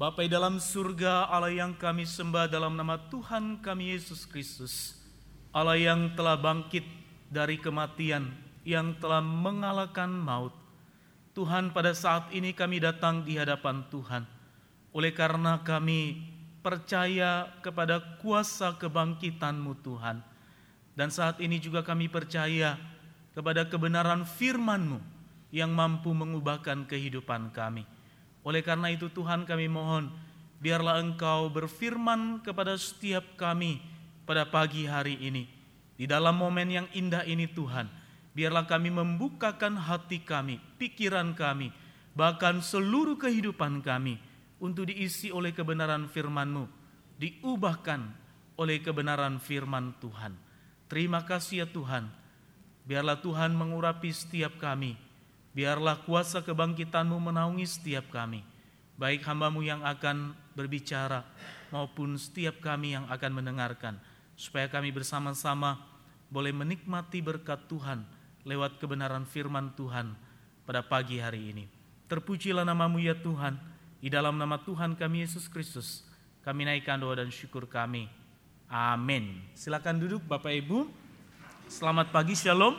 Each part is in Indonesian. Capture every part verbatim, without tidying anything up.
Bapa di dalam surga, Allah yang kami sembah dalam nama Tuhan kami Yesus Kristus, Allah yang telah bangkit dari kematian, yang telah mengalahkan maut. Tuhan, pada saat ini kami datang di hadapan Tuhan, oleh karena kami percaya kepada kuasa kebangkitan-Mu Tuhan. Dan saat ini juga kami percaya kepada kebenaran firman-Mu yang mampu mengubahkan kehidupan kami. Oleh karena itu Tuhan, kami mohon, biarlah Engkau berfirman kepada setiap kami pada pagi hari ini. Di dalam momen yang indah ini Tuhan, biarlah kami membukakan hati kami, pikiran kami, bahkan seluruh kehidupan kami untuk diisi oleh kebenaran firman-Mu, diubahkan oleh kebenaran firman Tuhan. Terima kasih ya Tuhan, biarlah Tuhan mengurapi setiap kami. Biarlah kuasa kebangkitan-Mu menaungi setiap kami, baik hamba-Mu yang akan berbicara maupun setiap kami yang akan mendengarkan, supaya kami bersama-sama boleh menikmati berkat Tuhan lewat kebenaran firman Tuhan pada pagi hari ini. Terpujilah nama-Mu ya Tuhan, di dalam nama Tuhan kami Yesus Kristus, kami naikkan doa dan syukur kami. Amin. Silakan duduk Bapak Ibu. Selamat pagi, Shalom.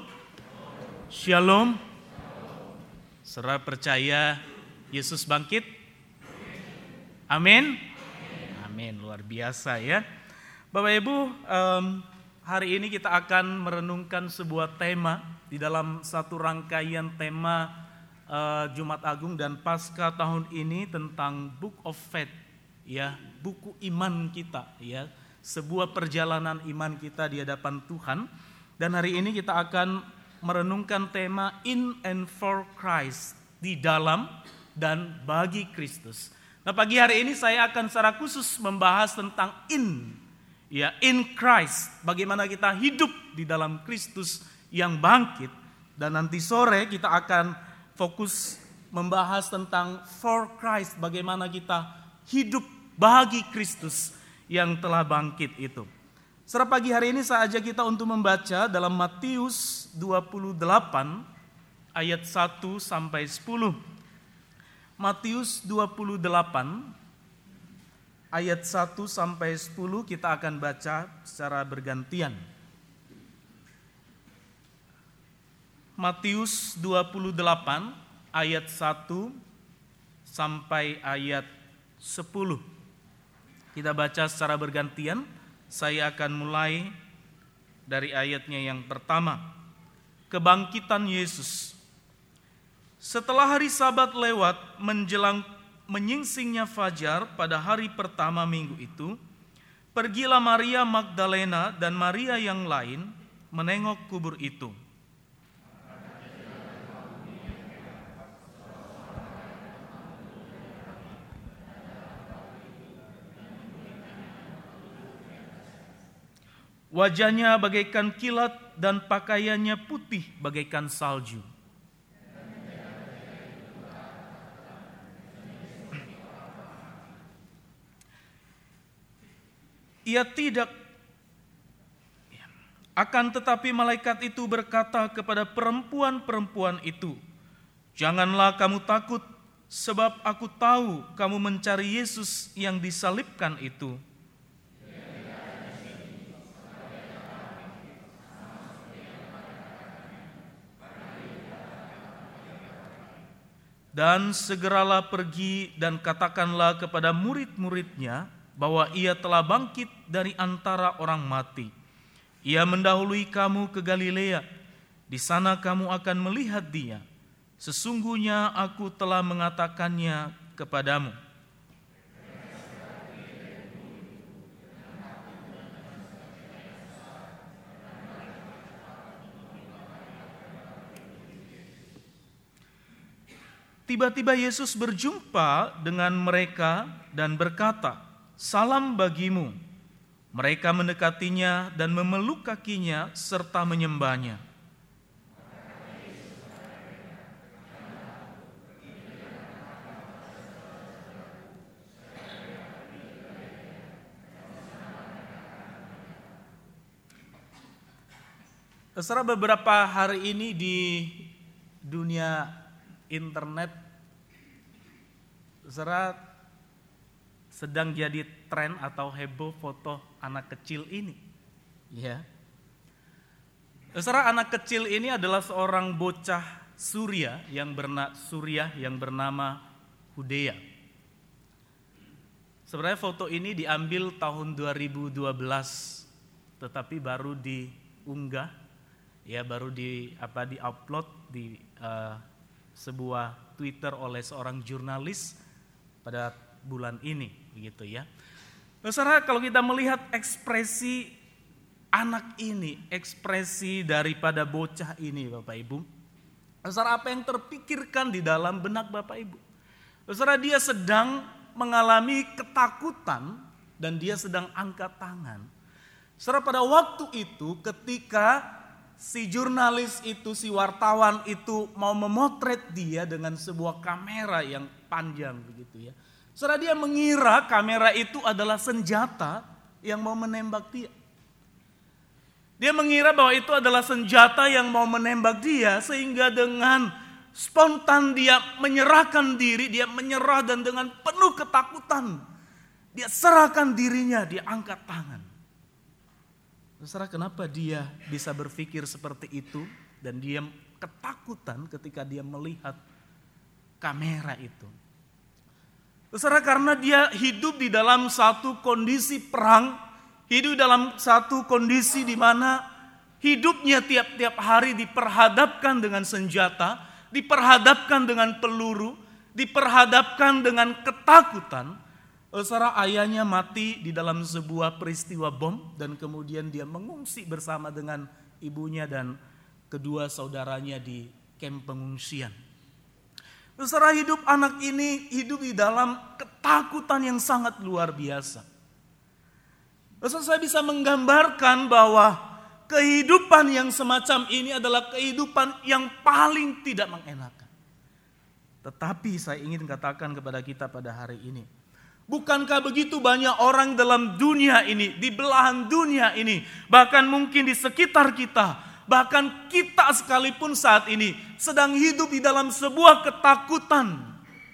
Shalom. Saudara percaya Yesus bangkit? Amin. Amin, luar biasa ya. Bapak Ibu, um, hari ini kita akan merenungkan sebuah tema di dalam satu rangkaian tema uh, Jumat Agung dan Paskah tahun ini tentang Book of Faith, ya, buku iman kita, ya, sebuah perjalanan iman kita di hadapan Tuhan. Dan hari ini kita akan merenungkan tema In and for Christ, di dalam dan bagi Kristus. Nah, pagi hari ini saya akan secara khusus membahas tentang in, ya, in Christ, bagaimana kita hidup di dalam Kristus yang bangkit. Dan nanti sore kita akan fokus membahas tentang for Christ, bagaimana kita hidup bagi Kristus yang telah bangkit itu. Secara pagi hari ini saya ajak kita untuk membaca dalam Matius dua puluh delapan ayat satu sampai sepuluh. Matius dua puluh delapan ayat satu sampai sepuluh kita akan baca secara bergantian. Matius dua puluh delapan ayat satu sampai ayat sepuluh. Kita baca secara bergantian. Saya akan mulai dari ayatnya yang pertama. Kebangkitan Yesus. Setelah hari Sabat lewat menjelang menyingsingnya fajar pada hari pertama minggu itu, pergilah Maria Magdalena dan Maria yang lain menengok kubur itu. Wajahnya bagaikan kilat dan pakaiannya putih bagaikan salju. Ia tidak akan tetapi malaikat itu berkata kepada perempuan-perempuan itu, "Janganlah kamu takut, sebab aku tahu kamu mencari Yesus yang disalibkan itu. Dan segeralah pergi dan katakanlah kepada murid-muridnya bahwa ia telah bangkit dari antara orang mati. Ia mendahului kamu ke Galilea. Di sana kamu akan melihat dia. Sesungguhnya aku telah mengatakannya kepadamu." Tiba-tiba Yesus berjumpa dengan mereka dan berkata, "Salam bagimu." Mereka mendekatinya dan memeluk kakinya serta menyembahnya. Setelah beberapa hari ini di dunia internet, saudara, sedang jadi tren atau heboh foto anak kecil ini. Ya. Saudara, anak kecil ini adalah seorang bocah Suria yang bernama Suriah yang bernama Hudea. Sebenarnya foto ini diambil tahun dua ribu dua belas, tetapi baru diunggah, ya baru di apa di-upload di uh, sebuah Twitter oleh seorang jurnalis pada bulan ini, begitu ya. Saudara, kalau kita melihat ekspresi anak ini, ekspresi daripada bocah ini, Bapak Ibu, saudara, apa yang terpikirkan di dalam benak Bapak Ibu? Saudara, dia sedang mengalami ketakutan dan dia sedang angkat tangan. Saudara, pada waktu itu ketika si jurnalis itu, si wartawan itu mau memotret dia dengan sebuah kamera yang panjang begitu ya. Saudara, dia mengira kamera itu adalah senjata yang mau menembak dia. Dia mengira bahwa itu adalah senjata yang mau menembak dia, sehingga dengan spontan dia menyerahkan diri, dia menyerah dan dengan penuh ketakutan dia serahkan dirinya, dia angkat tangan. Saudara, kenapa dia bisa berpikir seperti itu dan dia ketakutan ketika dia melihat kamera itu? Saudara, karena dia hidup di dalam satu kondisi perang, hidup dalam satu kondisi di mana hidupnya tiap-tiap hari diperhadapkan dengan senjata, diperhadapkan dengan peluru, diperhadapkan dengan ketakutan. Saudara, ayahnya mati di dalam sebuah peristiwa bom dan kemudian dia mengungsi bersama dengan ibunya dan kedua saudaranya di kamp pengungsian. Saudara, hidup anak ini hidup di dalam ketakutan yang sangat luar biasa. Saudara, saya bisa menggambarkan bahwa kehidupan yang semacam ini adalah kehidupan yang paling tidak mengenakan. Tetapi saya ingin katakan kepada kita pada hari ini, bukankah begitu banyak orang dalam dunia ini, di belahan dunia ini, bahkan mungkin di sekitar kita, bahkan kita sekalipun saat ini sedang hidup di dalam sebuah ketakutan,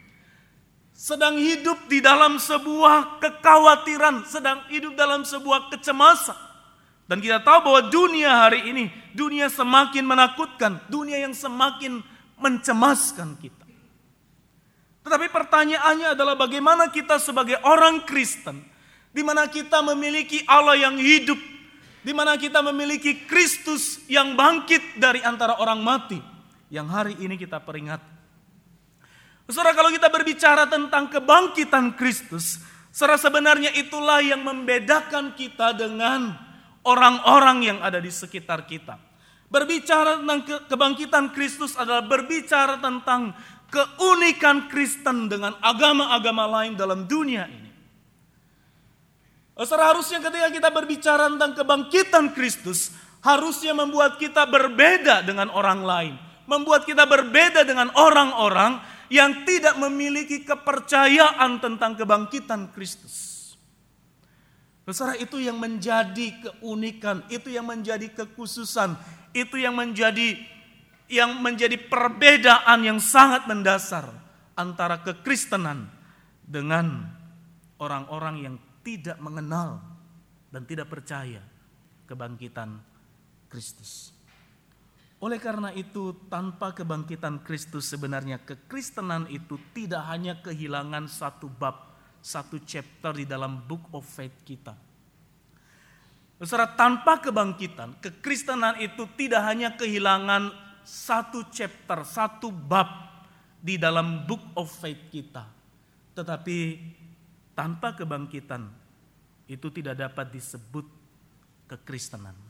sedang hidup di dalam sebuah kekhawatiran, sedang hidup dalam sebuah kecemasan. Dan kita tahu bahwa dunia hari ini, dunia semakin menakutkan, dunia yang semakin mencemaskan kita. Tetapi pertanyaannya adalah bagaimana kita sebagai orang Kristen, di mana kita memiliki Allah yang hidup, di mana kita memiliki Kristus yang bangkit dari antara orang mati, yang hari ini kita peringati. Saudara, kalau kita berbicara tentang kebangkitan Kristus, saudara, sebenarnya itulah yang membedakan kita dengan orang-orang yang ada di sekitar kita. Berbicara tentang ke- kebangkitan Kristus adalah berbicara tentang keunikan Kristen dengan agama-agama lain dalam dunia ini. Saudara, harusnya ketika kita berbicara tentang kebangkitan Kristus, harusnya membuat kita berbeda dengan orang lain. Membuat kita berbeda dengan orang-orang yang tidak memiliki kepercayaan tentang kebangkitan Kristus. Saudara, itu yang menjadi keunikan, itu yang menjadi kekhususan, itu yang menjadi yang menjadi perbedaan yang sangat mendasar antara kekristenan dengan orang-orang yang tidak mengenal dan tidak percaya kebangkitan Kristus. Oleh karena itu, tanpa kebangkitan Kristus sebenarnya kekristenan itu tidak hanya kehilangan satu bab, satu chapter di dalam book of faith kita. Saudara, tanpa kebangkitan, kekristenan itu tidak hanya kehilangan satu chapter, satu bab di dalam book of faith kita. Tetapi tanpa kebangkitan itu tidak dapat disebut kekristenan.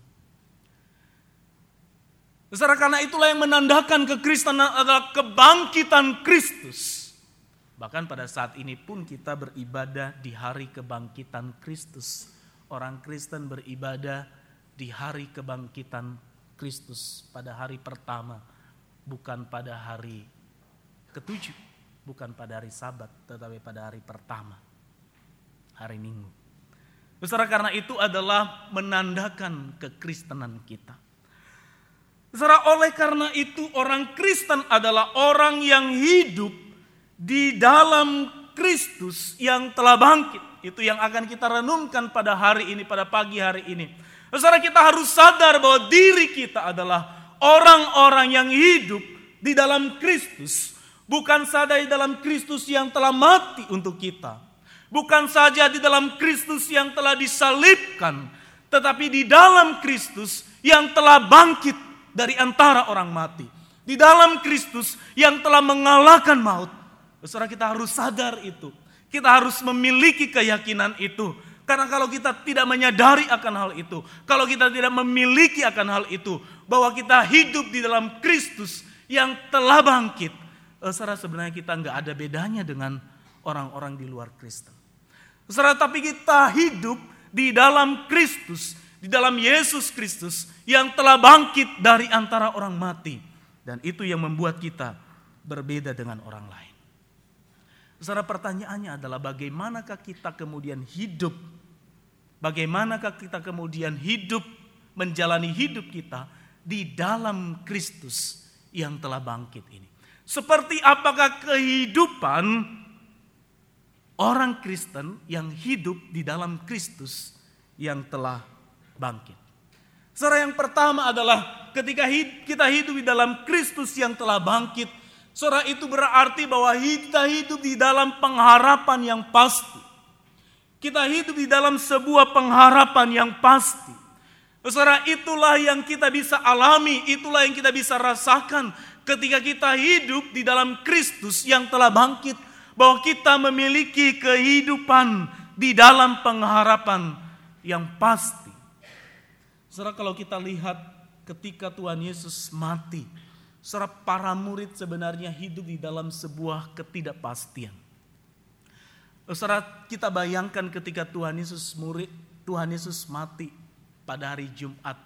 Saudara, karena itulah yang menandakan kekristenan adalah kebangkitan Kristus. Bahkan pada saat ini pun kita beribadah di hari kebangkitan Kristus. Orang Kristen beribadah di hari kebangkitan Kristus pada hari pertama, bukan pada hari ketujuh, bukan pada hari Sabat, tetapi pada hari pertama, hari Minggu. Saudara, karena itu adalah menandakan kekristenan kita. Saudara, oleh karena itu orang Kristen adalah orang yang hidup di dalam Kristus yang telah bangkit. Itu yang akan kita renungkan pada hari ini, pada pagi hari ini. Saudara, kita harus sadar bahwa diri kita adalah orang-orang yang hidup di dalam Kristus. Bukan saja di dalam Kristus yang telah mati untuk kita. Bukan saja di dalam Kristus yang telah disalibkan. Tetapi di dalam Kristus yang telah bangkit dari antara orang mati. Di dalam Kristus yang telah mengalahkan maut. Saudara, kita harus sadar itu. Kita harus memiliki keyakinan itu. Karena kalau kita tidak menyadari akan hal itu. Kalau kita tidak memiliki akan hal itu. Bahwa kita hidup di dalam Kristus yang telah bangkit. Saudara, sebenarnya kita nggak ada bedanya dengan orang-orang di luar Kristen. Saudara, tapi kita hidup di dalam Kristus. Di dalam Yesus Kristus yang telah bangkit dari antara orang mati. Dan itu yang membuat kita berbeda dengan orang lain. Saudara, pertanyaannya adalah bagaimanakah kita kemudian hidup? Bagaimanakah kita kemudian hidup, menjalani hidup kita di dalam Kristus yang telah bangkit ini? Seperti apakah kehidupan orang Kristen yang hidup di dalam Kristus yang telah bangkit? Saudara, yang pertama adalah ketika kita hidup di dalam Kristus yang telah bangkit, saudara, itu berarti bahwa kita hidup di dalam pengharapan yang pasti. Kita hidup di dalam sebuah pengharapan yang pasti. Saudara, itulah yang kita bisa alami, itulah yang kita bisa rasakan ketika kita hidup di dalam Kristus yang telah bangkit. Bahwa kita memiliki kehidupan di dalam pengharapan yang pasti. Saudara, kalau kita lihat ketika Tuhan Yesus mati, saudara, para murid sebenarnya hidup di dalam sebuah ketidakpastian. Saudara, kita bayangkan ketika Tuhan Yesus murid, Tuhan Yesus mati pada hari Jumat.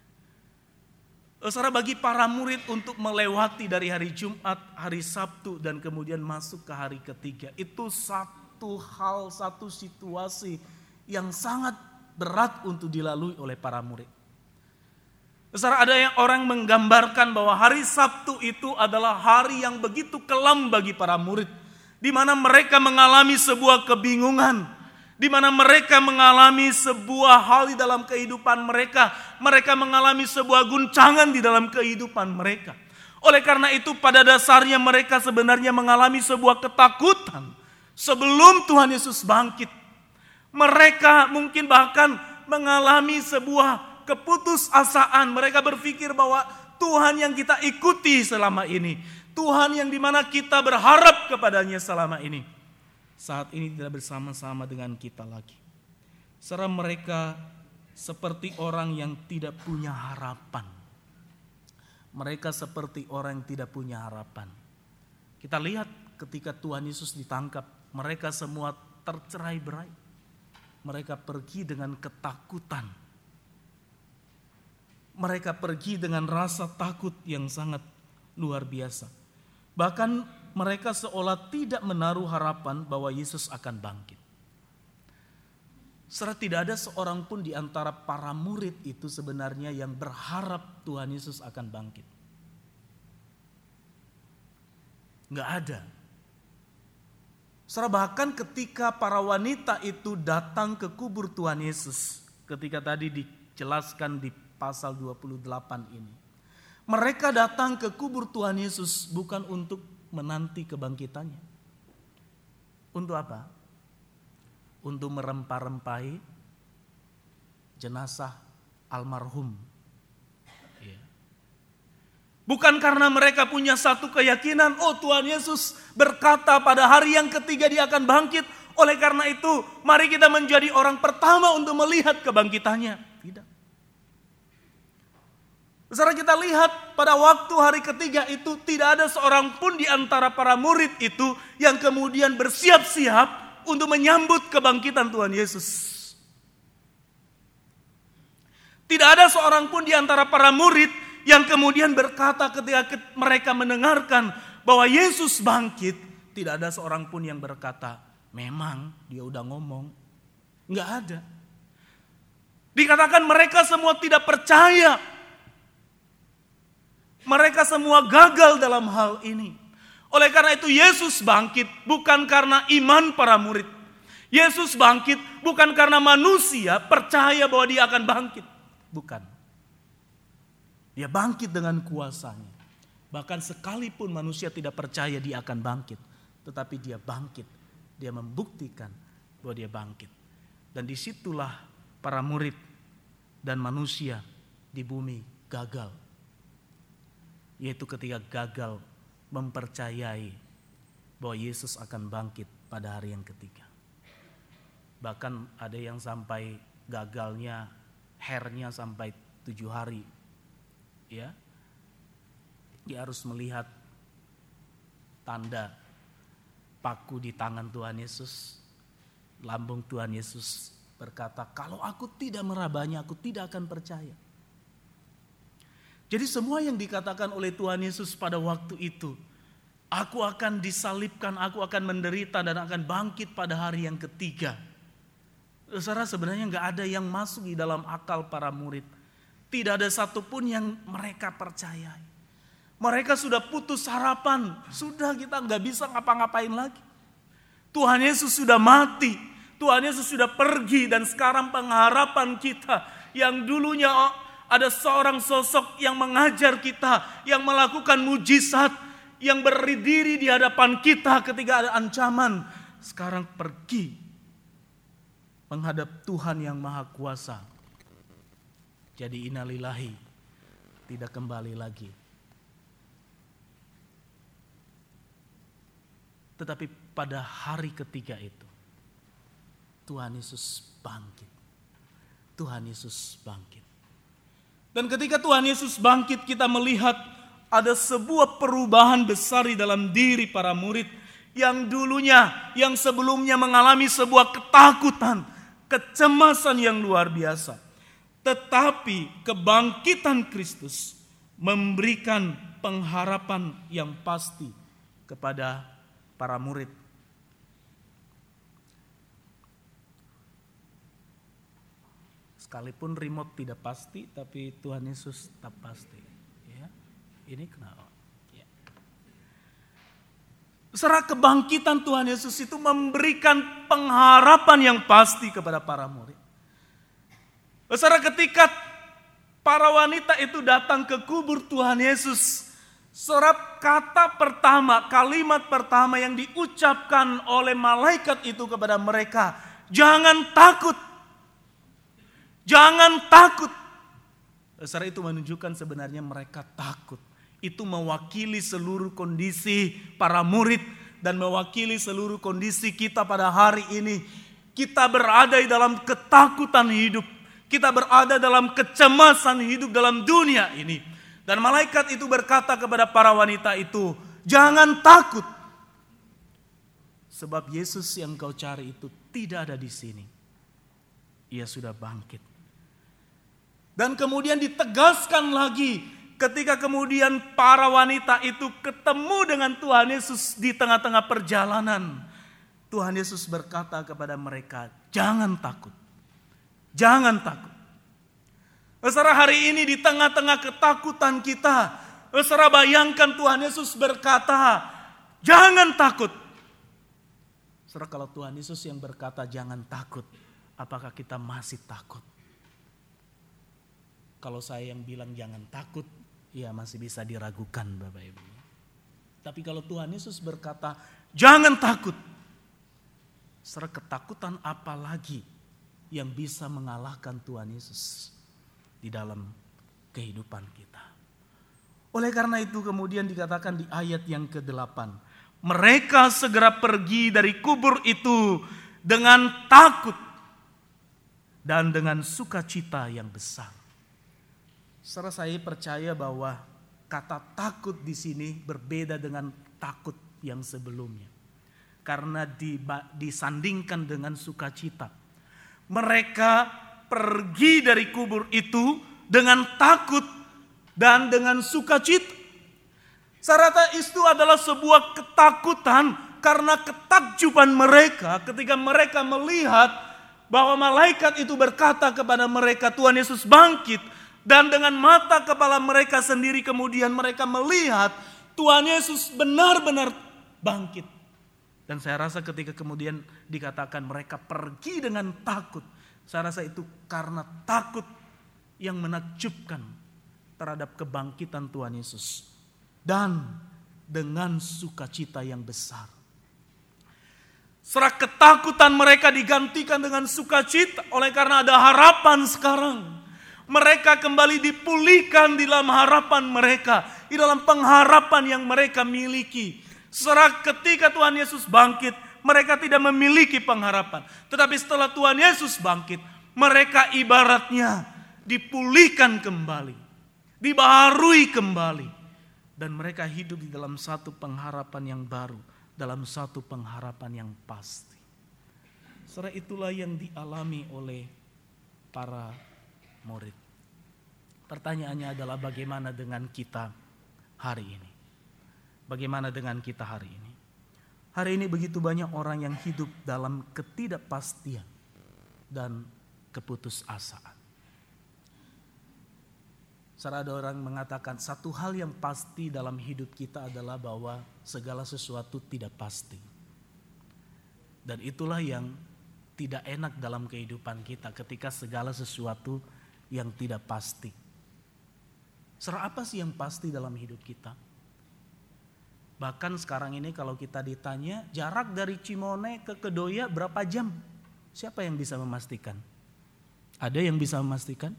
Saudara, bagi para murid untuk melewati dari hari Jumat, hari Sabtu, dan kemudian masuk ke hari ketiga, itu satu hal, satu situasi yang sangat berat untuk dilalui oleh para murid. Saudara, ada yang orang menggambarkan bahwa hari Sabtu itu adalah hari yang begitu kelam bagi para murid. Di mana mereka mengalami sebuah kebingungan. Di mana mereka mengalami sebuah hal di dalam kehidupan mereka. Mereka mengalami sebuah guncangan di dalam kehidupan mereka. Oleh karena itu pada dasarnya mereka sebenarnya mengalami sebuah ketakutan. Sebelum Tuhan Yesus bangkit. Mereka mungkin bahkan mengalami sebuah keputusasaan. Mereka berpikir bahwa Tuhan yang kita ikuti selama ini, Tuhan yang dimana kita berharap kepadanya selama ini, saat ini tidak bersama-sama dengan kita lagi. Serta mereka seperti orang yang tidak punya harapan. Mereka seperti orang yang tidak punya harapan. Kita lihat ketika Tuhan Yesus ditangkap, mereka semua tercerai-berai. Mereka pergi dengan ketakutan. Mereka pergi dengan rasa takut yang sangat luar biasa. Bahkan mereka seolah tidak menaruh harapan bahwa Yesus akan bangkit. Serta tidak ada seorang pun di antara para murid itu sebenarnya yang berharap Tuhan Yesus akan bangkit. Enggak ada. Serta bahkan ketika para wanita itu datang ke kubur Tuhan Yesus, ketika tadi dijelaskan di pasal dua puluh delapan ini. Mereka datang ke kubur Tuhan Yesus bukan untuk menanti kebangkitannya. Untuk apa? Untuk merempah-rempahi jenazah almarhum. Ya. Bukan karena mereka punya satu keyakinan, oh Tuhan Yesus berkata pada hari yang ketiga dia akan bangkit. Oleh karena itu, mari kita menjadi orang pertama untuk melihat kebangkitannya. Tidak. Saudara, kita lihat pada waktu hari ketiga itu tidak ada seorang pun di antara para murid itu yang kemudian bersiap-siap untuk menyambut kebangkitan Tuhan Yesus. Tidak ada seorang pun di antara para murid yang kemudian berkata ketika mereka mendengarkan bahwa Yesus bangkit, tidak ada seorang pun yang berkata, memang dia udah ngomong. Enggak ada. Dikatakan mereka semua tidak percaya. Mereka semua gagal dalam hal ini. Oleh karena itu Yesus bangkit bukan karena iman para murid. Yesus bangkit bukan karena manusia percaya bahwa dia akan bangkit. Bukan. Dia bangkit dengan kuasanya. Bahkan sekalipun manusia tidak percaya dia akan bangkit. Tetapi dia bangkit. Dia membuktikan bahwa dia bangkit. Dan disitulah para murid dan manusia di bumi gagal. Yaitu ketika gagal mempercayai bahwa Yesus akan bangkit pada hari yang ketiga. Bahkan ada yang sampai gagalnya, hairnya sampai tujuh hari. Ya, dia harus melihat tanda paku di tangan Tuhan Yesus. Lambung Tuhan Yesus berkata, kalau aku tidak merabanya, aku tidak akan percaya. Jadi semua yang dikatakan oleh Tuhan Yesus pada waktu itu, aku akan disalibkan, aku akan menderita dan akan bangkit pada hari yang ketiga. Saudara, sebenarnya gak ada yang masuk di dalam akal para murid. Tidak ada satupun yang mereka percayai. Mereka sudah putus harapan, sudah kita gak bisa ngapa-ngapain lagi. Tuhan Yesus sudah mati, Tuhan Yesus sudah pergi, dan sekarang pengharapan kita yang dulunya ada seorang sosok yang mengajar kita, yang melakukan mujizat, yang berdiri di hadapan kita ketika ada ancaman, sekarang pergi menghadap Tuhan yang Maha Kuasa. Jadi innalillahi, tidak kembali lagi. Tetapi pada hari ketiga itu, Tuhan Yesus bangkit. Tuhan Yesus bangkit. Dan ketika Tuhan Yesus bangkit, kita melihat ada sebuah perubahan besar di dalam diri para murid yang dulunya, yang sebelumnya mengalami sebuah ketakutan, kecemasan yang luar biasa. Tetapi kebangkitan Kristus memberikan pengharapan yang pasti kepada para murid. Sekalipun remote tidak pasti, tapi Tuhan Yesus tetap pasti. Ya, ini kenapa? Ya. Secara kebangkitan Tuhan Yesus itu memberikan pengharapan yang pasti kepada para murid. Secara ketika para wanita itu datang ke kubur Tuhan Yesus, serap kata pertama, kalimat pertama yang diucapkan oleh malaikat itu kepada mereka, jangan takut. Jangan takut. Secara itu menunjukkan sebenarnya mereka takut. Itu mewakili seluruh kondisi para murid dan mewakili seluruh kondisi kita pada hari ini. Kita berada di dalam ketakutan hidup. Kita berada dalam kecemasan hidup dalam dunia ini. Dan malaikat itu berkata kepada para wanita itu, jangan takut. Sebab Yesus yang kau cari itu tidak ada di sini. Ia sudah bangkit. Dan kemudian ditegaskan lagi ketika kemudian para wanita itu ketemu dengan Tuhan Yesus di tengah-tengah perjalanan. Tuhan Yesus berkata kepada mereka, jangan takut. Jangan takut. Saudara, hari ini di tengah-tengah ketakutan kita, saudara bayangkan Tuhan Yesus berkata, jangan takut. Saudara, kalau Tuhan Yesus yang berkata jangan takut, apakah kita masih takut? Kalau saya yang bilang jangan takut, ya masih bisa diragukan Bapak Ibu. Tapi kalau Tuhan Yesus berkata, jangan takut. Saudara, ketakutan apa lagi yang bisa mengalahkan Tuhan Yesus di dalam kehidupan kita? Oleh karena itu kemudian dikatakan di ayat yang kedelapan, mereka segera pergi dari kubur itu dengan takut dan dengan sukacita yang besar. Saudara, saya percaya bahwa kata takut di sini berbeda dengan takut yang sebelumnya. Karena disandingkan dengan sukacita. Mereka pergi dari kubur itu dengan takut dan dengan sukacita. Saudara, itu adalah sebuah ketakutan karena ketakjuban mereka ketika mereka melihat bahwa malaikat itu berkata kepada mereka, Tuhan Yesus bangkit. Dan dengan mata kepala mereka sendiri kemudian mereka melihat Tuhan Yesus benar-benar bangkit. Dan saya rasa ketika kemudian dikatakan mereka pergi dengan takut, saya rasa itu karena takut yang menakjubkan terhadap kebangkitan Tuhan Yesus. Dan dengan sukacita yang besar. Serak ketakutan mereka digantikan dengan sukacita oleh karena ada harapan sekarang. Mereka kembali dipulihkan di dalam harapan mereka, di dalam pengharapan yang mereka miliki. Serak ketika Tuhan Yesus bangkit, mereka tidak memiliki pengharapan. Tetapi setelah Tuhan Yesus bangkit, mereka ibaratnya dipulihkan kembali, dibaharui kembali. Dan mereka hidup di dalam satu pengharapan yang baru, dalam satu pengharapan yang pasti. Setelah itulah yang dialami oleh para murid. Pertanyaannya adalah bagaimana dengan kita hari ini? Bagaimana dengan kita hari ini? Hari ini begitu banyak orang yang hidup dalam ketidakpastian dan keputusasaan. Saat ada orang mengatakan satu hal yang pasti dalam hidup kita adalah bahwa segala sesuatu tidak pasti. Dan itulah yang tidak enak dalam kehidupan kita ketika segala sesuatu yang tidak pasti. Serah apa sih yang pasti dalam hidup kita? Bahkan sekarang ini kalau kita ditanya jarak dari Cimone ke Kedoya berapa jam? Siapa yang bisa memastikan? Ada yang bisa memastikan?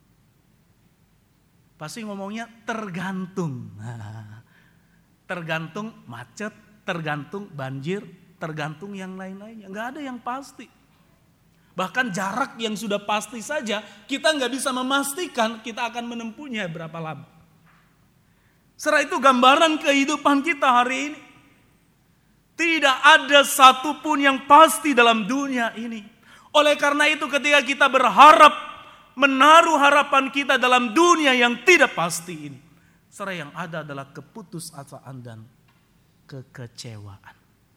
Pasti ngomongnya tergantung. Nah, tergantung macet, tergantung banjir, tergantung yang lain-lainnya. Gak ada yang pasti. Bahkan jarak yang sudah pasti saja kita gak bisa memastikan kita akan menempuhnya berapa lama. Setelah itu gambaran kehidupan kita hari ini. Tidak ada satupun yang pasti dalam dunia ini. Oleh karena itu ketika kita berharap menaruh harapan kita dalam dunia yang tidak pasti ini, serta yang ada adalah keputusasaan dan kekecewaan.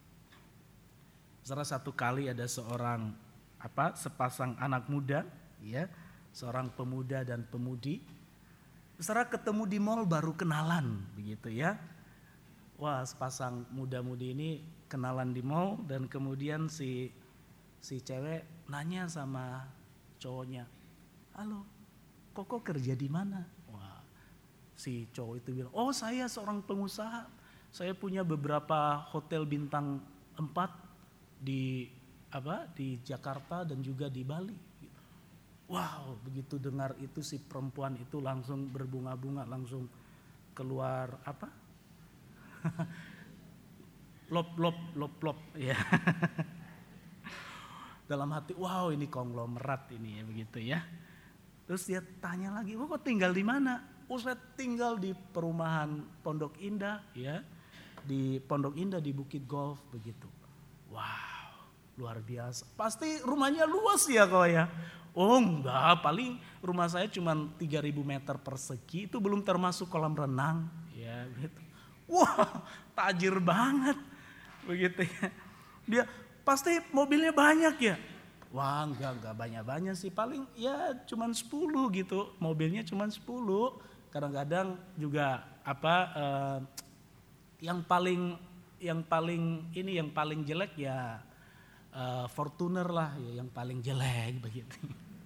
Salah satu kali ada seorang apa sepasang anak muda, ya, seorang pemuda dan pemudi, setelah ketemu di mall baru kenalan, begitu ya. Wah, sepasang muda-mudi ini kenalan di mall dan kemudian si si cewek nanya sama cowoknya, halo, Koko kerja di mana? Wah, si cowok itu bilang, oh saya seorang pengusaha. Saya punya beberapa hotel bintang empat di apa di Jakarta dan juga di Bali. Wow, begitu dengar itu si perempuan itu langsung berbunga-bunga, langsung keluar apa? lop lop lop lop ya. Dalam hati, wow ini konglomerat ini ya begitu ya. Terus dia tanya lagi, oh kok tinggal di mana? Oh saya tinggal di perumahan Pondok Indah ya. Di Pondok Indah di Bukit Golf begitu. Wow, luar biasa. Pasti rumahnya luas ya kok ya. Oh enggak, paling rumah saya cuma tiga ribu meter persegi, itu belum termasuk kolam renang ya gitu. Wah, tajir banget begitu ya. Dia pasti mobilnya banyak ya. Wah enggak, enggak banyak-banyak sih, paling ya cuman sepuluh gitu, mobilnya cuman sepuluh. Kadang-kadang juga apa eh, yang paling yang paling ini yang paling jelek ya eh, Fortuner lah ya, yang paling jelek begitu.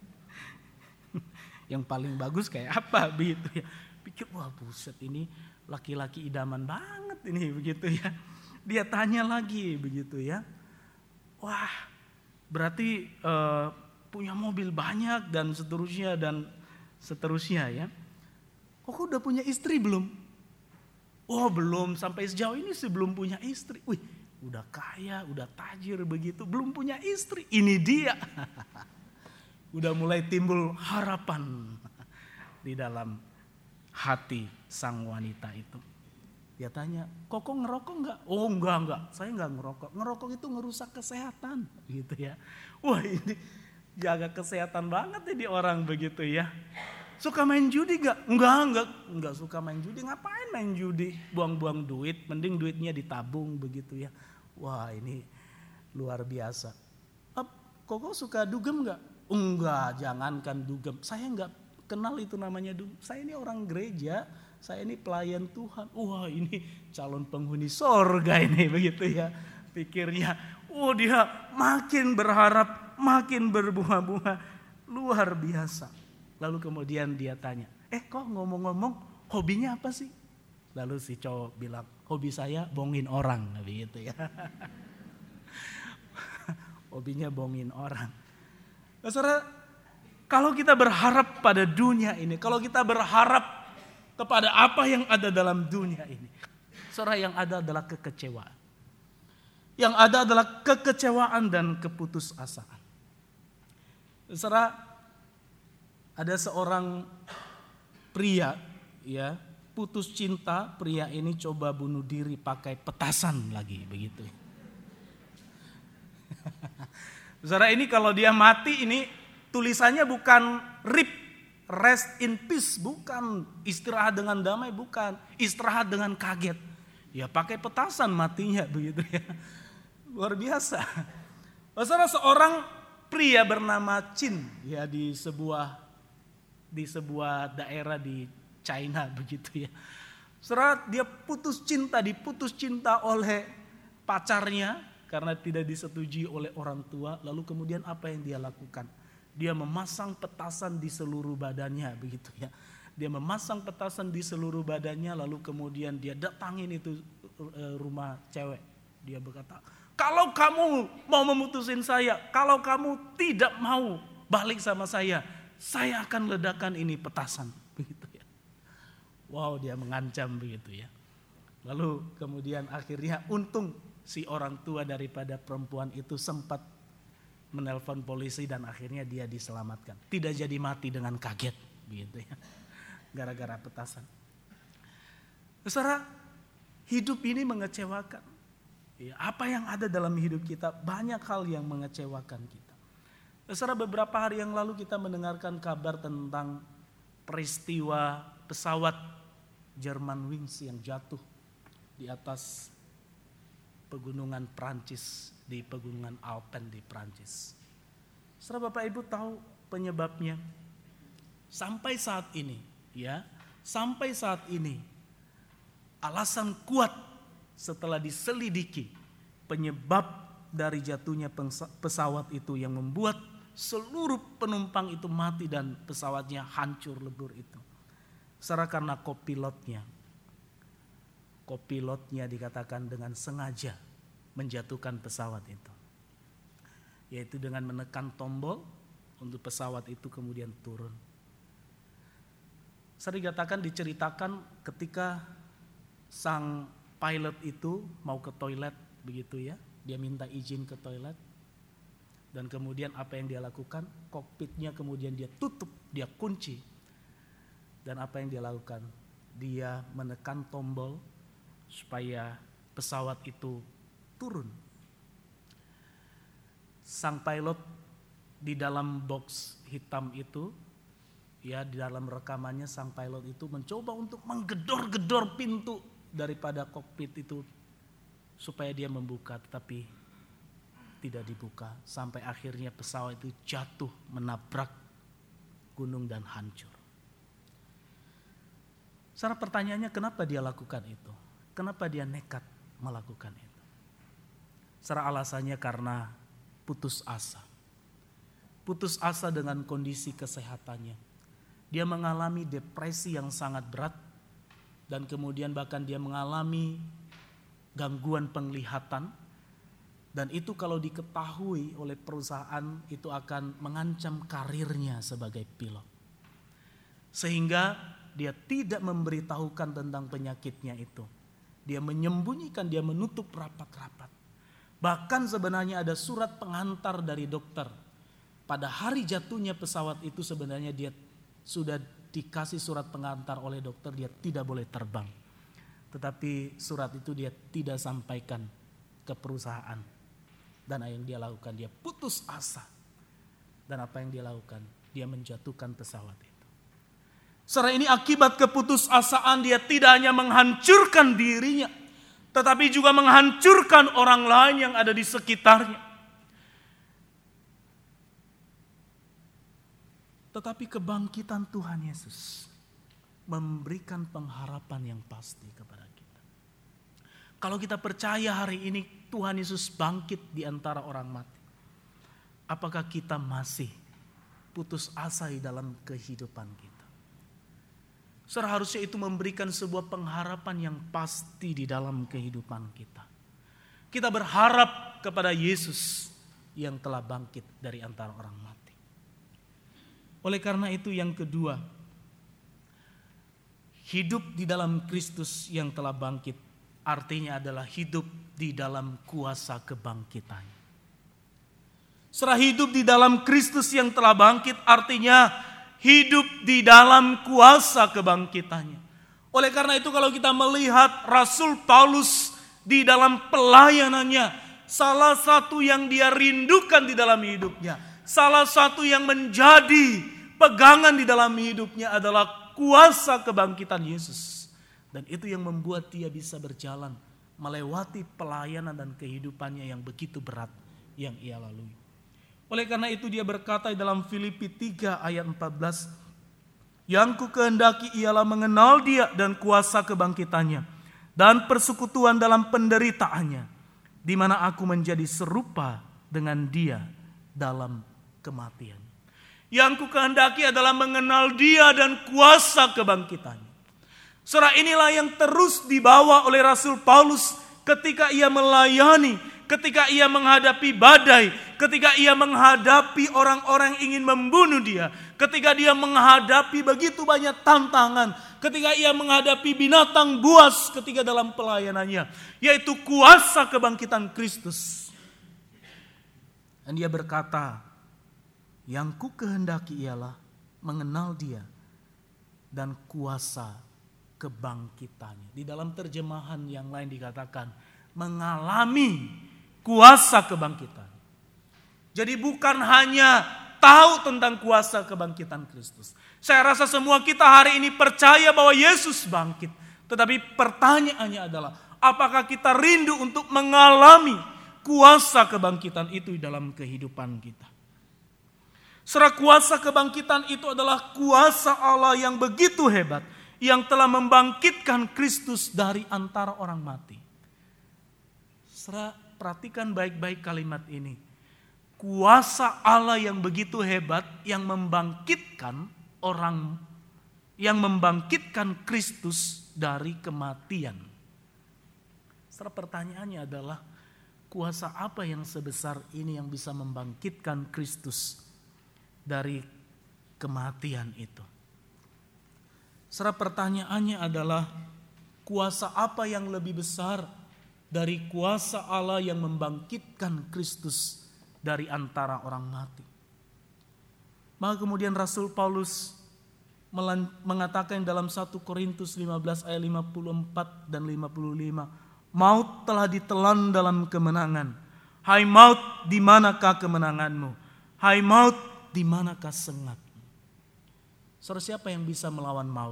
Yang paling bagus kayak apa begitu ya. Pikir wah buset ini laki-laki idaman banget ini begitu ya. Dia tanya lagi begitu ya. Wah, berarti uh, punya mobil banyak dan seterusnya dan seterusnya ya. Kok udah punya istri belum? Oh belum, sampai sejauh ini sih belum punya istri. Wih, udah kaya, udah tajir begitu, belum punya istri. Ini dia. Udah mulai timbul harapan di dalam hati sang wanita itu. Dia tanya, Koko ngerokok enggak? Oh enggak, enggak, saya enggak ngerokok. Ngerokok itu ngerusak kesehatan gitu ya. Wah ini jaga kesehatan banget ini orang begitu ya. Suka main judi enggak? Enggak, enggak, enggak suka main judi. Ngapain main judi? Buang-buang duit, mending duitnya ditabung begitu ya. Wah ini luar biasa. Koko suka dugem enggak? Enggak, jangankan dugem. Saya enggak kenal itu namanya dugem. Saya ini orang gereja. Saya ini pelayan Tuhan. Wah, ini calon penghuni sorga ini, begitu ya pikirnya. Oh, dia makin berharap, makin berbunga-bunga. Luar biasa. Lalu kemudian dia tanya, eh kok ngomong-ngomong hobinya apa sih? Lalu si cowok bilang, hobi saya bohongin orang, begitu ya. Hobinya bohongin orang. Saudara, kalau kita berharap pada dunia ini, kalau kita berharap kepada apa yang ada dalam dunia ini, saudara, yang ada adalah kekecewaan. Yang ada adalah kekecewaan dan keputusasaan. Saudara, ada seorang pria, ya, putus cinta. Pria ini coba bunuh diri pakai petasan lagi, begitu. Saudara, ini kalau dia mati ini tulisannya bukan rip, rest in peace, bukan istirahat dengan damai, bukan istirahat dengan kaget. Ya pakai petasan matinya, begitu ya. Luar biasa. Saudara, seorang pria bernama Chin, ya, di sebuah di sebuah daerah di China, begitu ya. Saudara, dia putus cinta, diputus cinta oleh pacarnya karena tidak disetujui oleh orang tua. Lalu kemudian apa yang dia lakukan? Dia memasang petasan di seluruh badannya, begitu ya. Dia memasang petasan di seluruh badannya, lalu kemudian dia datangin itu rumah cewek. Dia berkata, kalau kamu mau memutusin saya, kalau kamu tidak mau balik sama saya, saya akan ledakan ini petasan, begitu ya. Wow, dia mengancam, begitu ya. Lalu kemudian akhirnya untung si orang tua daripada perempuan itu sempat menelpon polisi dan akhirnya dia diselamatkan. Tidak jadi mati dengan kaget, begitu ya. Gara-gara petasan. Saudara, hidup ini mengecewakan. Ya, apa yang ada dalam hidup kita, banyak hal yang mengecewakan kita. Saudara, beberapa hari yang lalu kita mendengarkan kabar tentang peristiwa pesawat Germanwings yang jatuh di atas pegunungan Prancis, di pegunungan Alpen di Prancis. Saudara, Bapak Ibu tahu penyebabnya? Sampai saat ini, ya, sampai saat ini alasan kuat setelah diselidiki penyebab dari jatuhnya pesawat itu yang membuat seluruh penumpang itu mati dan pesawatnya hancur lebur itu. Saudara, karena kopilotnya. Kopilotnya dikatakan dengan sengaja menjatuhkan pesawat itu. Yaitu dengan menekan tombol untuk pesawat itu kemudian turun. Saudara, dikatakan, diceritakan ketika sang pilot itu mau ke toilet, begitu ya. Dia minta izin ke toilet. Dan kemudian apa yang dia lakukan? Kokpitnya kemudian dia tutup, dia kunci. Dan apa yang dia lakukan? Dia menekan tombol supaya pesawat itu turun. Sang pilot di dalam box hitam itu, ya, di dalam rekamannya sang pilot itu mencoba untuk menggedor-gedor pintu daripada kokpit itu supaya dia membuka, tetapi tidak dibuka sampai akhirnya pesawat itu jatuh menabrak gunung dan hancur. Saudara, pertanyaannya, kenapa dia lakukan itu? Kenapa dia nekat melakukan itu? Saudara, alasannya karena putus asa. Putus asa dengan kondisi kesehatannya. Dia mengalami depresi yang sangat berat dan kemudian bahkan dia mengalami gangguan penglihatan, dan itu kalau diketahui oleh perusahaan itu akan mengancam karirnya sebagai pilot. Sehingga dia tidak memberitahukan tentang penyakitnya itu. Dia menyembunyikan, dia menutup rapat-rapat. Bahkan sebenarnya ada surat pengantar dari dokter. Pada hari jatuhnya pesawat itu sebenarnya dia sudah dikasih surat pengantar oleh dokter, dia tidak boleh terbang. Tetapi surat itu dia tidak sampaikan ke perusahaan. Dan apa yang dia lakukan? Dia putus asa. Dan apa yang dia lakukan? Dia menjatuhkan pesawat itu. Saudara, ini akibat keputusasaan dia tidak hanya menghancurkan dirinya, tetapi juga menghancurkan orang lain yang ada di sekitarnya. Tetapi kebangkitan Tuhan Yesus memberikan pengharapan yang pasti kepada kita. Kalau kita percaya hari ini Tuhan Yesus bangkit di antara orang mati, apakah kita masih putus asa di dalam kehidupan kita? Seharusnya itu memberikan sebuah pengharapan yang pasti di dalam kehidupan kita. Kita berharap kepada Yesus yang telah bangkit dari antara orang mati. Oleh karena itu yang kedua, hidup di dalam Kristus yang telah bangkit artinya adalah hidup di dalam kuasa kebangkitannya. Setelah hidup di dalam Kristus yang telah bangkit artinya hidup di dalam kuasa kebangkitannya. Oleh karena itu kalau kita melihat Rasul Paulus di dalam pelayanannya, salah satu yang dia rindukan di dalam hidupnya, salah satu yang menjadi pegangan di dalam hidupnya adalah kuasa kebangkitan Yesus. Dan itu yang membuat dia bisa berjalan melewati pelayanan dan kehidupannya yang begitu berat yang ia lalui. Oleh karena itu dia berkata dalam Filipi tiga ayat empat belas, yang ku kehendaki ialah mengenal dia dan kuasa kebangkitannya dan persekutuan dalam penderitaannya, di mana aku menjadi serupa dengan dia dalam kematian. Yang ku kehendaki adalah mengenal dia dan kuasa kebangkitannya. Surah inilah yang terus dibawa oleh Rasul Paulus ketika ia melayani, ketika ia menghadapi badai, ketika ia menghadapi orang-orang yang ingin membunuh dia, ketika dia menghadapi begitu banyak tantangan, ketika ia menghadapi binatang buas ketika dalam pelayanannya, yaitu kuasa kebangkitan Kristus. Dan dia berkata, yang ku kehendaki ialah mengenal dia dan kuasa kebangkitannya. Di dalam terjemahan yang lain dikatakan mengalami kuasa kebangkitan. Jadi bukan hanya tahu tentang kuasa kebangkitan Kristus. Saya rasa semua kita hari ini percaya bahwa Yesus bangkit. Tetapi pertanyaannya adalah, apakah kita rindu untuk mengalami kuasa kebangkitan itu di dalam kehidupan kita? Serah kuasa kebangkitan itu adalah kuasa Allah yang begitu hebat, yang telah membangkitkan Kristus dari antara orang mati. Serah perhatikan baik-baik kalimat ini. Kuasa Allah yang begitu hebat yang membangkitkan orang, yang membangkitkan Kristus dari kematian. Serah pertanyaannya adalah, kuasa apa yang sebesar ini yang bisa membangkitkan Kristus dari kematian itu? Serah pertanyaannya adalah, kuasa apa yang lebih besar dari kuasa Allah yang membangkitkan Kristus dari antara orang mati? Maka kemudian Rasul Paulus mengatakan dalam satu Korintus lima belas ayat lima puluh empat dan lima puluh lima, maut telah ditelan dalam kemenangan. Hai maut, di manakah kemenanganmu? Hai maut, di manakah sengatmu? Saudara, siapa yang bisa melawan maut?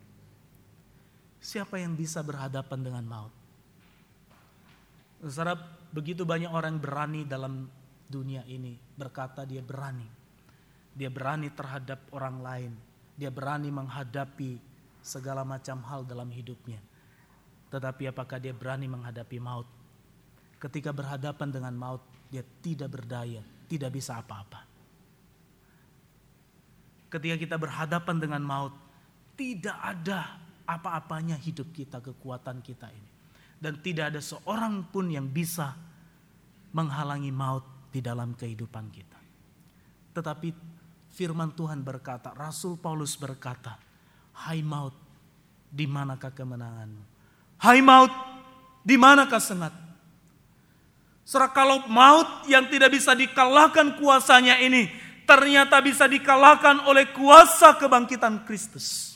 Siapa yang bisa berhadapan dengan maut? Saudara, begitu banyak orang berani dalam dunia ini, berkata dia berani. Dia berani terhadap orang lain. Dia berani menghadapi segala macam hal dalam hidupnya. Tetapi apakah dia berani menghadapi maut? Ketika berhadapan dengan maut, dia tidak berdaya, tidak bisa apa-apa. Ketika kita berhadapan dengan maut, tidak ada apa-apanya hidup kita, kekuatan kita ini. Dan tidak ada seorang pun yang bisa menghalangi maut di dalam kehidupan kita. Tetapi firman Tuhan berkata, Rasul Paulus berkata, hai maut, di manakah kemenanganmu? Hai maut, di manakah sengat? Serah kalau maut yang tidak bisa dikalahkan kuasanya ini, ternyata bisa dikalahkan oleh kuasa kebangkitan Kristus.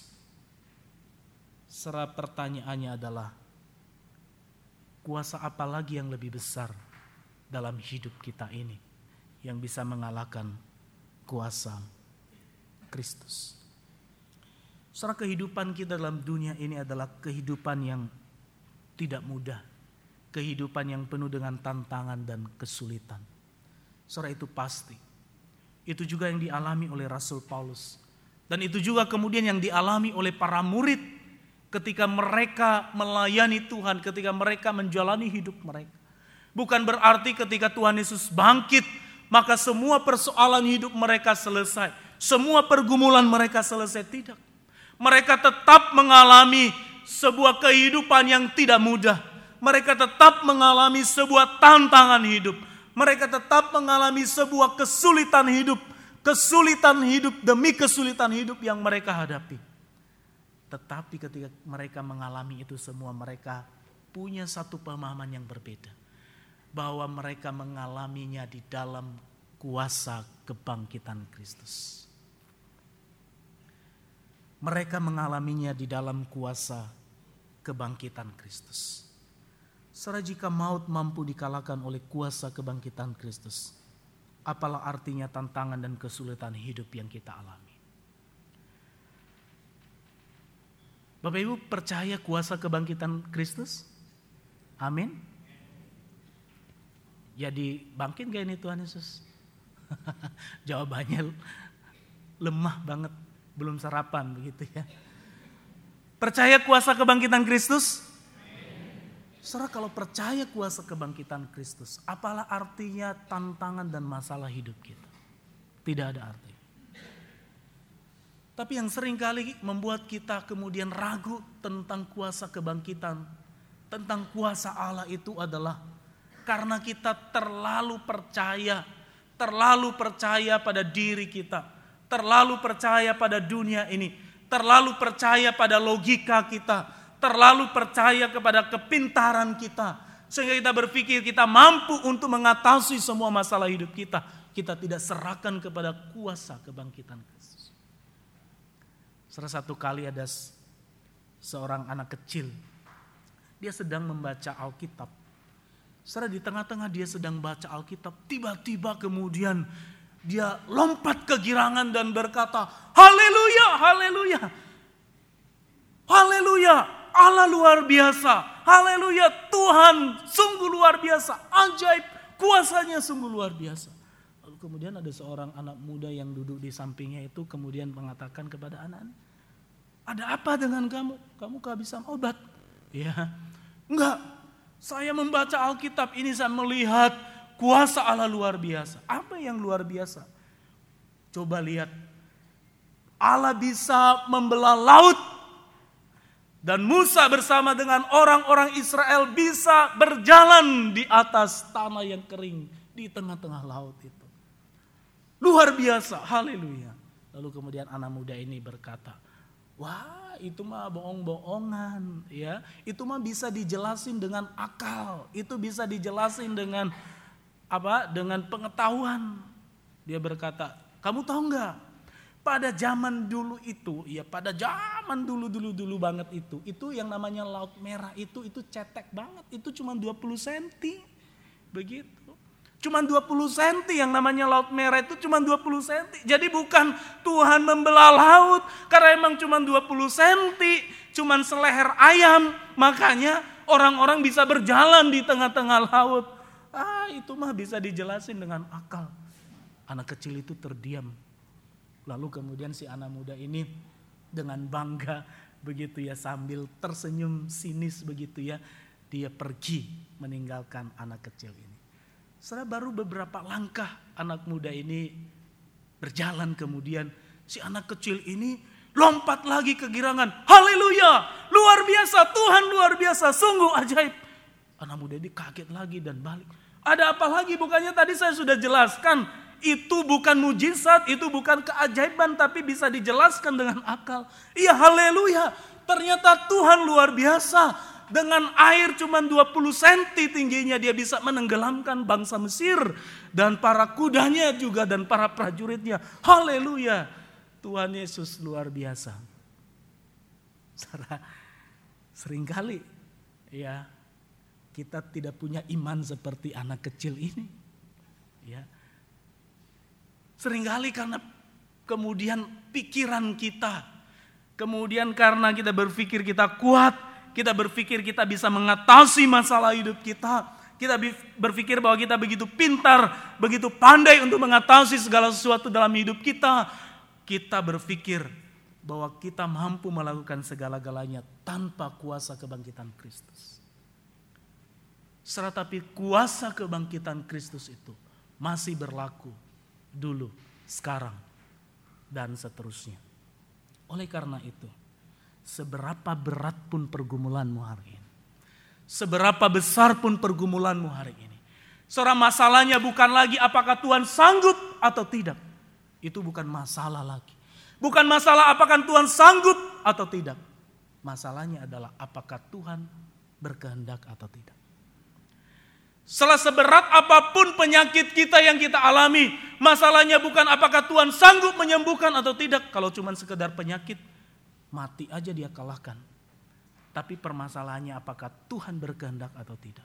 Serah pertanyaannya adalah, kuasa apa lagi yang lebih besar dalam hidup kita ini yang bisa mengalahkan kuasa Kristus? Serah kehidupan kita dalam dunia ini adalah kehidupan yang tidak mudah, kehidupan yang penuh dengan tantangan dan kesulitan. Serah itu pasti. Itu juga yang dialami oleh Rasul Paulus. Dan itu juga kemudian yang dialami oleh para murid ketika mereka melayani Tuhan, ketika mereka menjalani hidup mereka. Bukan berarti ketika Tuhan Yesus bangkit, maka semua persoalan hidup mereka selesai. Semua pergumulan mereka selesai, tidak. Mereka tetap mengalami sebuah kehidupan yang tidak mudah. Mereka tetap mengalami sebuah tantangan hidup. Mereka tetap mengalami sebuah kesulitan hidup. Kesulitan hidup demi kesulitan hidup yang mereka hadapi. Tetapi ketika mereka mengalami itu semua, mereka punya satu pemahaman yang berbeda. Bahwa mereka mengalaminya di dalam kuasa kebangkitan Kristus. Mereka mengalaminya di dalam kuasa kebangkitan Kristus. Saudara, jika maut mampu dikalahkan oleh kuasa kebangkitan Kristus, apalah artinya tantangan dan kesulitan hidup yang kita alami? Bapak Ibu percaya kuasa kebangkitan Kristus? Amin. Jadi bangkit gak ini Tuhan Yesus? Jawabannya lemah banget, belum sarapan begitu ya. Percaya kuasa kebangkitan Kristus? Saudara, kalau percaya kuasa kebangkitan Kristus, apalah artinya tantangan dan masalah hidup kita? Tidak ada arti. Tapi yang seringkali membuat kita kemudian ragu tentang kuasa kebangkitan, tentang kuasa Allah itu adalah karena kita terlalu percaya, terlalu percaya pada diri kita, terlalu percaya pada dunia ini, terlalu percaya pada logika kita, terlalu percaya kepada kepintaran kita, sehingga kita berpikir kita mampu untuk mengatasi semua masalah hidup kita. Kita tidak serahkan kepada kuasa kebangkitan Kristus. Salah satu kali ada seorang anak kecil, dia sedang membaca Alkitab. Saudara, di tengah-tengah dia sedang baca Alkitab, tiba-tiba kemudian dia lompat kegirangan dan berkata, haleluya, haleluya, haleluya, Allah luar biasa, haleluya, Tuhan sungguh luar biasa, ajaib, kuasanya sungguh luar biasa. Lalu kemudian ada seorang anak muda yang duduk di sampingnya itu kemudian mengatakan kepada anak-anak, ada apa dengan kamu? Kamu kehabisan obat? Ya, enggak. Saya membaca Alkitab ini saya melihat kuasa Allah luar biasa. Apa yang luar biasa? Coba lihat. Allah bisa membelah laut. Dan Musa bersama dengan orang-orang Israel bisa berjalan di atas tanah yang kering. Di tengah-tengah laut itu. Luar biasa. Haleluya. Lalu kemudian anak muda ini berkata, wah, itu mah bohong-bohongan, ya. Itu mah bisa dijelasin dengan akal, itu bisa dijelasin dengan apa? Dengan pengetahuan. Dia berkata, kamu tahu nggak? Pada zaman dulu itu, ya pada zaman dulu dulu dulu banget itu, itu yang namanya Laut Merah itu itu cetek banget, itu cuma dua puluh sentimeter, begitu. Cuma dua puluh sentimeter yang namanya Laut Merah itu cuma dua puluh sentimeter. Jadi bukan Tuhan membelah laut karena emang cuma dua puluh sentimeter, cuma seleher ayam. Makanya orang-orang bisa berjalan di tengah-tengah laut. Ah, itu mah bisa dijelasin dengan akal. Anak kecil itu terdiam. Lalu kemudian si anak muda ini dengan bangga begitu ya, sambil tersenyum sinis begitu ya, dia pergi meninggalkan anak kecil ini. Setelah baru beberapa langkah anak muda ini berjalan, kemudian si anak kecil ini lompat lagi kegirangan. Haleluya, luar biasa, Tuhan luar biasa, sungguh ajaib. Anak muda ini kaget lagi dan balik. Ada apa lagi? Bukannya tadi saya sudah jelaskan, itu bukan mujizat, itu bukan keajaiban, tapi bisa dijelaskan dengan akal. Iya, haleluya, ternyata Tuhan luar biasa. Dengan air cuma dua puluh sentimeter tingginya dia bisa menenggelamkan bangsa Mesir. Dan para kudanya juga dan para prajuritnya. Haleluya. Tuhan Yesus luar biasa. Seringkali ya kita tidak punya iman seperti anak kecil ini. Ya. Seringkali karena kemudian pikiran kita. Kemudian karena kita berpikir kita kuat. Kita berpikir kita bisa mengatasi masalah hidup kita. Kita berpikir bahwa kita begitu pintar, begitu pandai untuk mengatasi segala sesuatu dalam hidup kita. kita berpikir bahwa kita mampu melakukan segala-galanya tanpa kuasa kebangkitan Kristus. Tetapi kuasa kebangkitan Kristus itu masih berlaku dulu, sekarang, dan seterusnya. Oleh karena itu, seberapa berat pun pergumulanmu hari ini, seberapa besar pun pergumulanmu hari ini, saudara, masalahnya bukan lagi apakah Tuhan sanggup atau tidak. Itu bukan masalah lagi. Bukan masalah apakah Tuhan sanggup atau tidak. Masalahnya adalah apakah Tuhan berkehendak atau tidak. Setelah seberat apapun penyakit kita yang kita alami, masalahnya bukan apakah Tuhan sanggup menyembuhkan atau tidak. Kalau cuma sekedar penyakit, mati aja dia kalahkan. Tapi permasalahannya apakah Tuhan berkehendak atau tidak.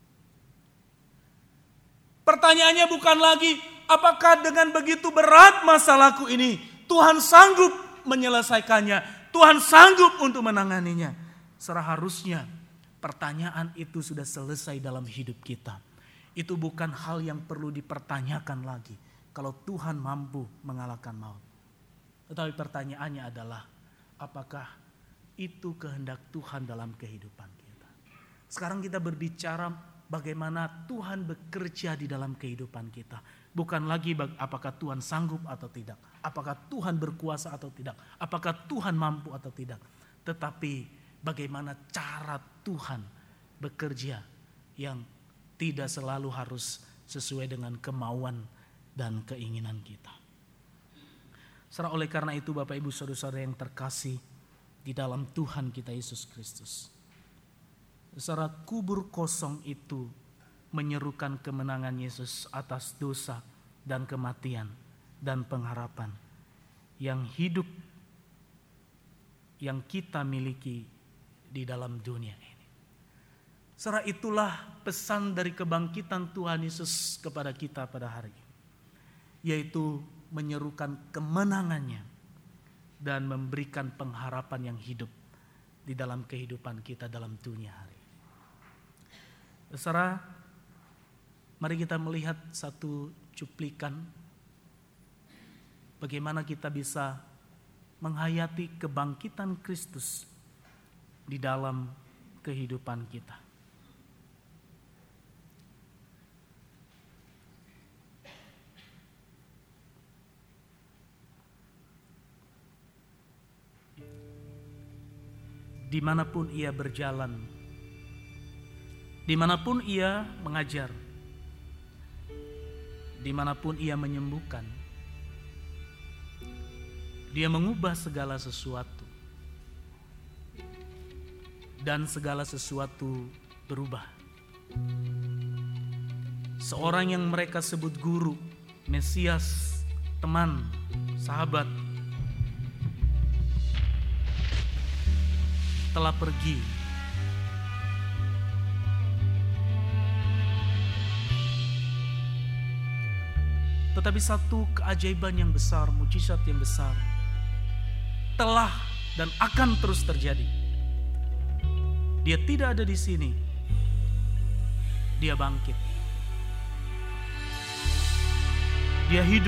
Pertanyaannya bukan lagi apakah dengan begitu berat masalahku ini Tuhan sanggup menyelesaikannya, Tuhan sanggup untuk menanganinya. Seharusnya pertanyaan itu sudah selesai dalam hidup kita. Itu bukan hal yang perlu dipertanyakan lagi kalau Tuhan mampu mengalahkan maut. Tetapi pertanyaannya adalah apakah itu kehendak Tuhan dalam kehidupan kita. Sekarang kita berbicara bagaimana Tuhan bekerja di dalam kehidupan kita. Bukan lagi apakah Tuhan sanggup atau tidak. Apakah Tuhan berkuasa atau tidak. Apakah Tuhan mampu atau tidak. Tetapi bagaimana cara Tuhan bekerja yang tidak selalu harus sesuai dengan kemauan dan keinginan kita. Serta oleh karena itu Bapak Ibu Saudara-saudara yang terkasih di dalam Tuhan kita Yesus Kristus. Secara kubur kosong itu menyerukan kemenangan Yesus atas dosa dan kematian dan pengharapan yang hidup yang kita miliki di dalam dunia ini. Secara itulah pesan dari kebangkitan Tuhan Yesus kepada kita pada hari ini, yaitu menyerukan kemenangannya dan memberikan pengharapan yang hidup di dalam kehidupan kita dalam dunia hari ini. Saudara, mari kita melihat satu cuplikan bagaimana kita bisa menghayati kebangkitan Kristus di dalam kehidupan kita. Dimanapun ia berjalan, dimanapun ia mengajar, dimanapun ia menyembuhkan, dia mengubah segala sesuatu. Dan segala sesuatu berubah. Seorang yang mereka sebut guru, Mesias, teman, sahabat, telah pergi. Tetapi satu keajaiban yang besar, mujizat yang besar telah dan akan terus terjadi. Dia tidak ada di sini. Dia bangkit. Dia hidup.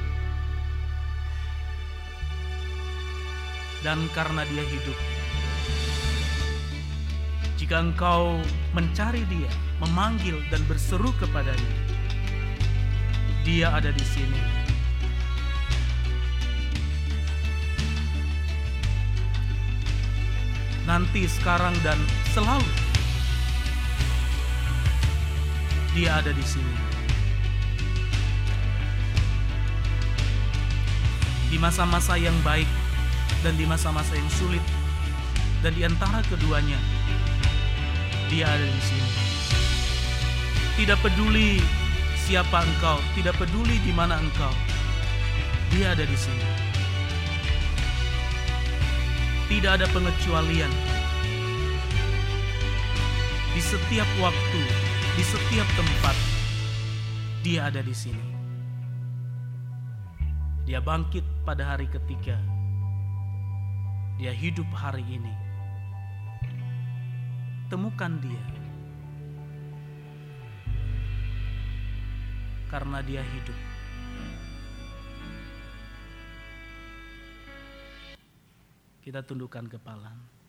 Dan karena dia hidup, jika engkau mencari dia, memanggil dan berseru kepadanya, dia ada di sini. Nanti, sekarang, dan selalu dia ada di sini. Di masa-masa yang baik dan di masa-masa yang sulit, dan di antara keduanya dia ada di sini. Tidak peduli siapa engkau, tidak peduli di mana engkau, dia ada di sini. Tidak ada pengecualian. Di setiap waktu, di setiap tempat, dia ada di sini. Dia bangkit pada hari ketiga. Dia hidup hari ini. Temukan dia. Karena dia hidup. Kita tundukkan kepala.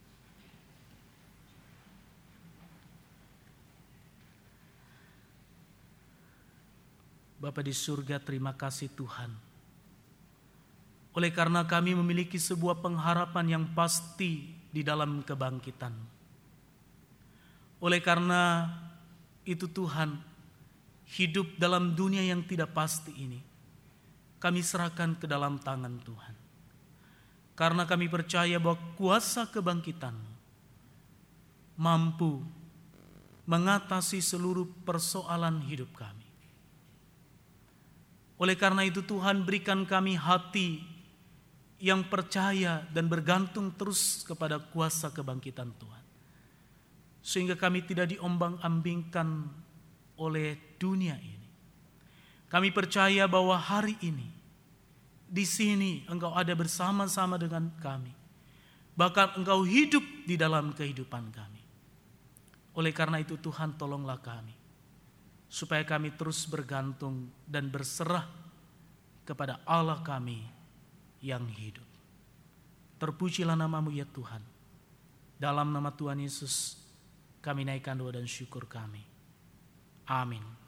Bapa di surga, terima kasih Tuhan. Oleh karena kami memiliki sebuah pengharapan yang pasti di dalam kebangkitan. Oleh karena itu Tuhan, hidup dalam dunia yang tidak pasti ini, kami serahkan ke dalam tangan Tuhan. Karena kami percaya bahwa kuasa kebangkitan mampu mengatasi seluruh persoalan hidup kami. Oleh karena itu Tuhan, berikan kami hati yang percaya dan bergantung terus kepada kuasa kebangkitan Tuhan. Sehingga kami tidak diombang-ambingkan oleh dunia ini. Kami percaya bahwa hari ini, di sini Engkau ada bersama-sama dengan kami. Bahkan Engkau hidup di dalam kehidupan kami. Oleh karena itu Tuhan, tolonglah kami, supaya kami terus bergantung dan berserah kepada Allah kami yang hidup. Terpujilah nama-Mu ya Tuhan. Dalam nama Tuhan Yesus kami naikkan doa dan syukur kami. Amin.